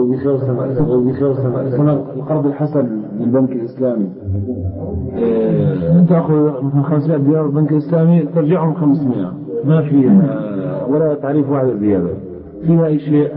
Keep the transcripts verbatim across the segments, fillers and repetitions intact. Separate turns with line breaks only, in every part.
بخير بخير القرض الحسن للبنك الإسلامي، تأخذ مثلا خمسمائة دينار البنك الإسلامي ترجعهم خمسمائة، ما في ولا تعريف واحد زيادة فيها أي شيء؟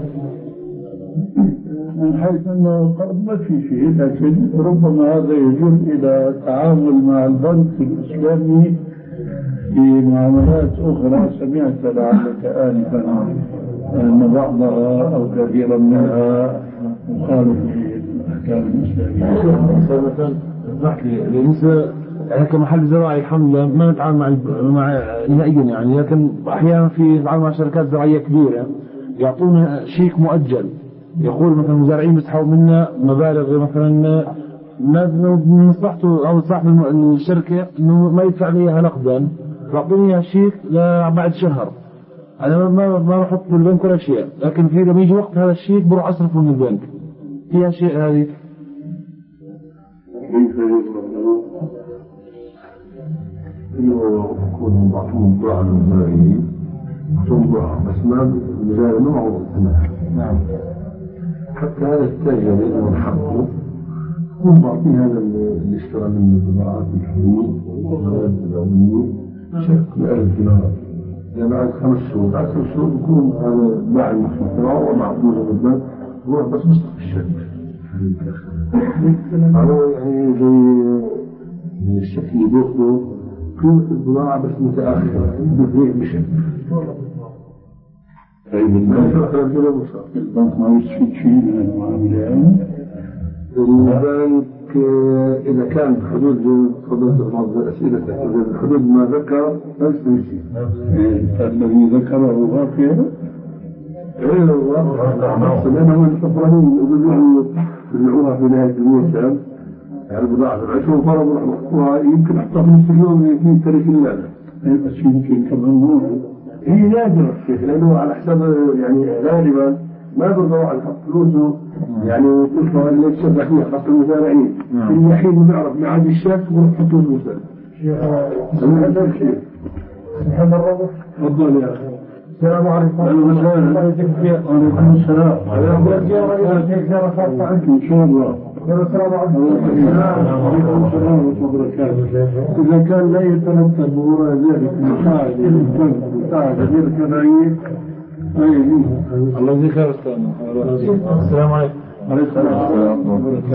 من حيث أنه القرض ما في شيء، لكن ربما هذا يجر إلى التعامل مع البنك الإسلامي في معاملات أخرى سمعت لعلك آنفا أن بعضها أو كثيرا منها مخالف للأحكام الإسلامية.
مثلا اسمح لي بالنسبة يعني كمحل زراعي الحمد لله ما نتعامل مع مع نهائيا يعني، لكن أحيانا في نتعامل مع شركات زراعية كبيرة يعطونا شيك مؤجل، يقول مثلا المزارعين بيسحبوا منا مبالغ مثلا من مصلحته أو صاحب الشركة إنه ما يدفع لي إياها نقدا، يعطوني إياها شيك بعد شهر، أنا ما ما بحط في البنك ولا شيء، لكن في لما يجي وقت هذا الشيك بروح أصرفه من البنك. فيها شيء هذه؟
كيف يقول إنه يكون موضوع على المزارعين موضوع بس ما المزارع ما هو نعم، حتى هذا التاجر إنه حقه يكون بعطيه هذا اللي اشترى من الزراعات الحبوب والزراعات العمومية شك بألف دينار، يعني بعد خمس شهور بعد خمس شهور بيكون هذا باع المخلوقات ومعقوله بالبنك هو بس مصدق الشركة. هذا يعني زي الشك اللي بياخده قيمة الزراعة بس متأخرة بيبيع بشكل. طيب البنك ما يستفيد شيء من المعاملة؟ البنك إذا كان حدود فضلت بعض الأسئلة الحدود ما ذكر لا يستفيد شيء. الذي ذكره باقي غير الواقع، لأنه الفقرانين يبيعوها في نهاية الموسم يعني بضاعة العشر فرضوا حقوقها يمكن حتى في نصف اليوم في تاريخ اللعنة، بس يمكن كمان هي نادرة الشيخ لأنه على حساب يعني غالبا ما برضوا على حق فلوسه يعني وتلقى اللي يتشبع فيها خاصة المزارعين اللي الحين بنعرف معاد الشاك ونحطوه المسلم. هذا الشيء سبحان الله. تفضل يا أخي. السلام عليكم. وعليكم السلام. زيارة خاصة عندي إن شاء الله. السلام عليكم. وعليكم السلام ورحمة الله وبركاته. إذا كان لا يترتب وراء ذلك مساعدة للبنك مساعدة للجمعية
الله يجزيك خير. السلام عليكم.
عليكم السلام ورحمة الله وبركاته.